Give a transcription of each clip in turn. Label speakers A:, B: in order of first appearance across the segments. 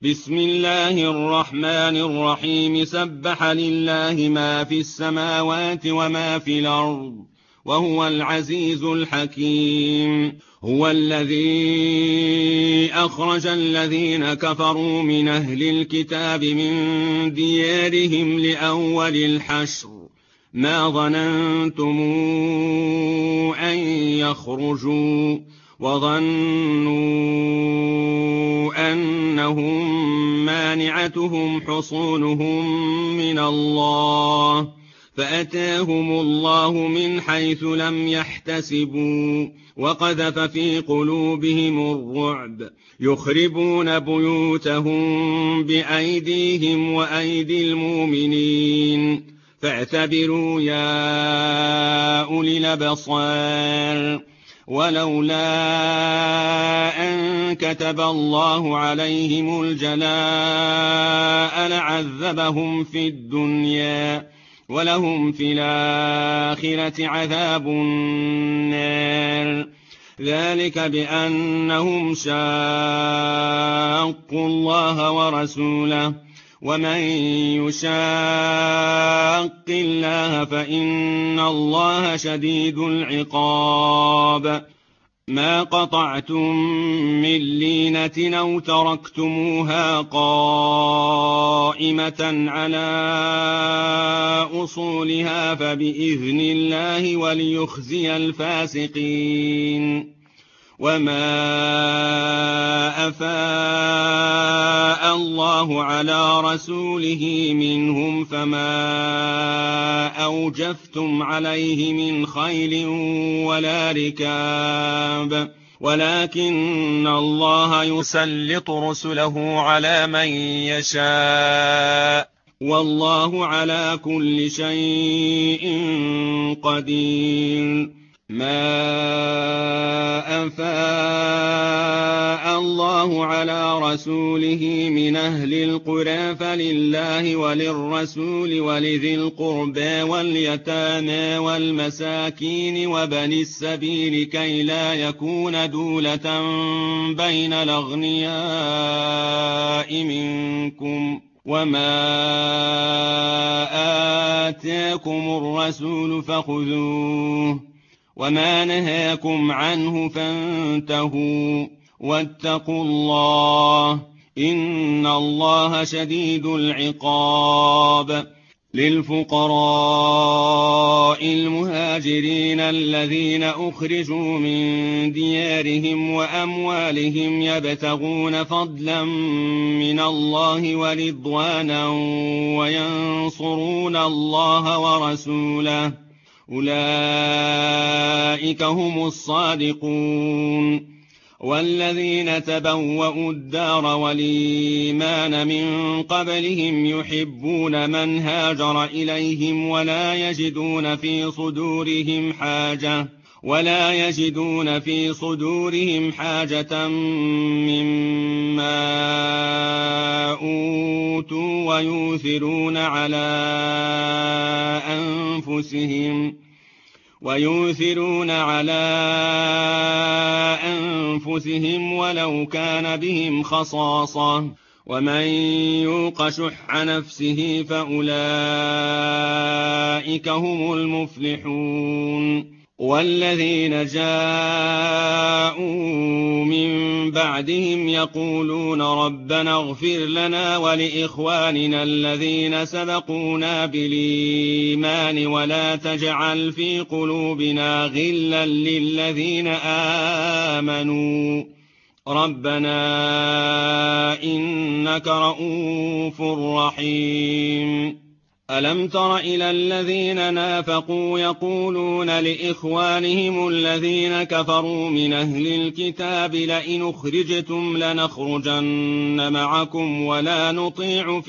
A: بسم الله الرحمن الرحيم. سبح لله ما في السماوات وما في الأرض وهو العزيز الحكيم. هو الذي أخرج الذين كفروا من أهل الكتاب من ديارهم لأول الحشر ما ظننتم أن يخرجوا وظنوا أنهم مانعتهم حصونهم من الله فأتاهم الله من حيث لم يحتسبوا وقذف في قلوبهم الرعب يخربون بيوتهم بأيديهم وأيدي المؤمنين فاعتبروا يا أولي الأبصار. ولولا أن كتب الله عليهم الجلاء لعذبهم في الدنيا ولهم في الآخرة عذاب النار. ذلك بأنهم شاقوا الله ورسوله ومن يشاق الله فإن الله شديد العقاب. ما قطعتم من لينة أو تركتموها قائمة على أصولها فبإذن الله وليخزي الفاسقين. وما أفاء الله على رسوله منهم فما أوجفتم عليه من خيل ولا ركاب ولكن الله يسلط رسله على من يشاء والله على كل شيء قدير. ما أفاء الله على رسوله من أهل القرى فلله وللرسول ولذي القربى واليتامى والمساكين وبني السبيل كي لا يكون دولة بين الأغنياء منكم. وما آتاكم الرسول فخذوه وما نهاكم عنه فانتهوا واتقوا الله إن الله شديد العقاب. للفقراء المهاجرين الذين أخرجوا من ديارهم وأموالهم يبتغون فضلا من الله ورضوانا وينصرون الله ورسوله أولئك هم الصادقون. والذين تبوأوا الدار والإيمان من قبلهم يحبون من هاجر إليهم ولا يجدون في صدورهم حاجة مما أوتوا ويؤثرون على أنفسهم ولو كان بهم خصاصة ومن يوق شح نفسه فأولئك هم المفلحون. والذين جاءوا من بعدهم يقولون ربنا اغفر لنا ولإخواننا الذين سبقونا بالإيمان ولا تجعل في قلوبنا غلا للذين آمنوا ربنا إنك رؤوف رحيم. ألم تر إلى الذين نافقوا يقولون لإخوانهم الذين كفروا من أهل الكتاب لئن أخرجتم لنخرجن معكم ولا نطيع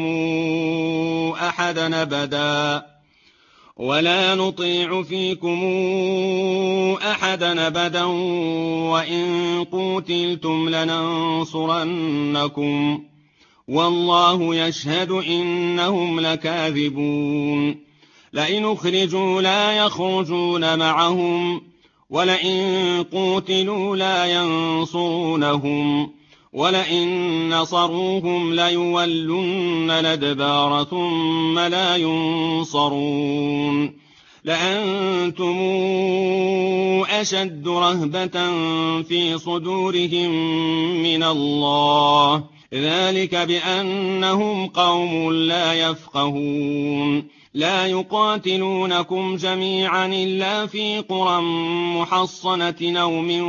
A: فيكم أحدا أبدا وإن قوتلتم لننصرنكم والله يشهد إنهم لكاذبون. لئن أخرجوا لا يخرجون معهم ولئن قوتلوا لا ينصرونهم ولئن نصروهم ليولن الأدبار ثم لا ينصرون لأنتم أشد رهبة في صدورهم من الله ذلك بأنهم قوم لا يفقهون لا يقاتلونكم جميعا إلا في قرى محصنة أو من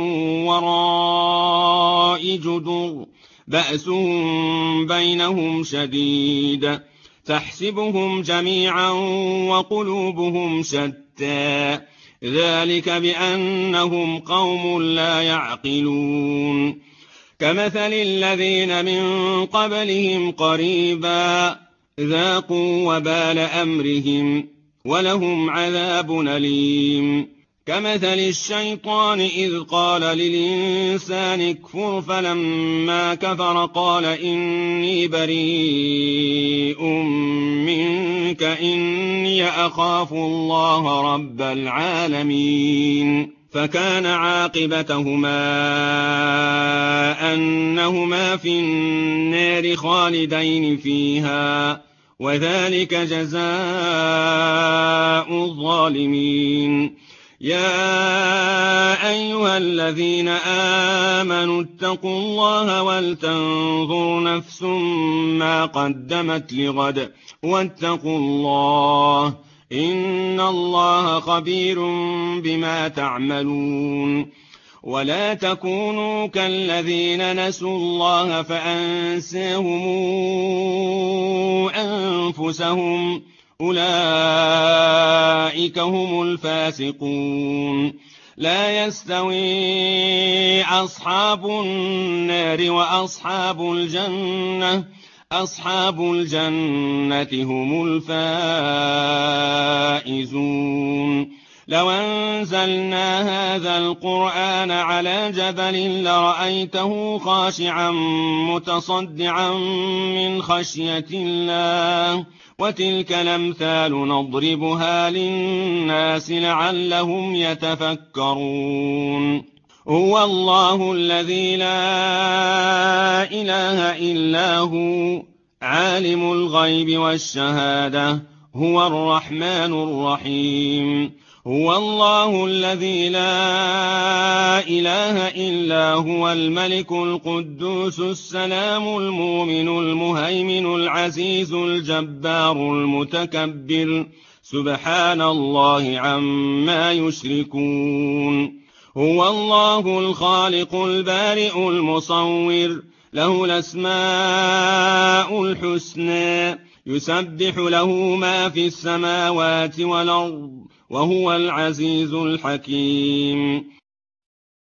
A: وراء جدر بأسهم بينهم شديد تحسبهم جميعا وقلوبهم شتى ذلك بأنهم قوم لا يعقلون كمثل الذين من قبلهم قريبا ذاقوا وبال أمرهم ولهم عذاب أليم كمثل الشيطان إذ قال للإنسان اكفر فلما كفر قال إني بريء منك إني أخاف الله رب العالمين فكان عاقبتهما أنهما في النار خالدين فيها وذلك جزاء الظالمين يا أيها الذين آمنوا اتقوا الله ولتنظر نفس ما قدمت لغد واتقوا الله إن الله خبير بما تعملون ولا تكونوا كالذين نسوا الله فأنساهم أنفسهم أولئك هم الفاسقون لا يستوي أصحاب النار وأصحاب الجنة أصحاب الجنة هم الفائزون لو أنزلنا هذا القرآن على جبل لرأيته خاشعا متصدعا من خشية الله وتلك الأمثال نضربها للناس لعلهم يتفكرون هو الله الذي لا إله إلا هو عالم الغيب والشهادة هو الرحمن الرحيم هو الله الذي لا إله إلا هو الملك القدوس السلام المؤمن المهيمن العزيز الجبار المتكبر سبحان الله عما يشركون هو الله الخالق البارئ المصور له الأسماء الحسنى يسبح له ما في السماوات والأرض وهو العزيز الحكيم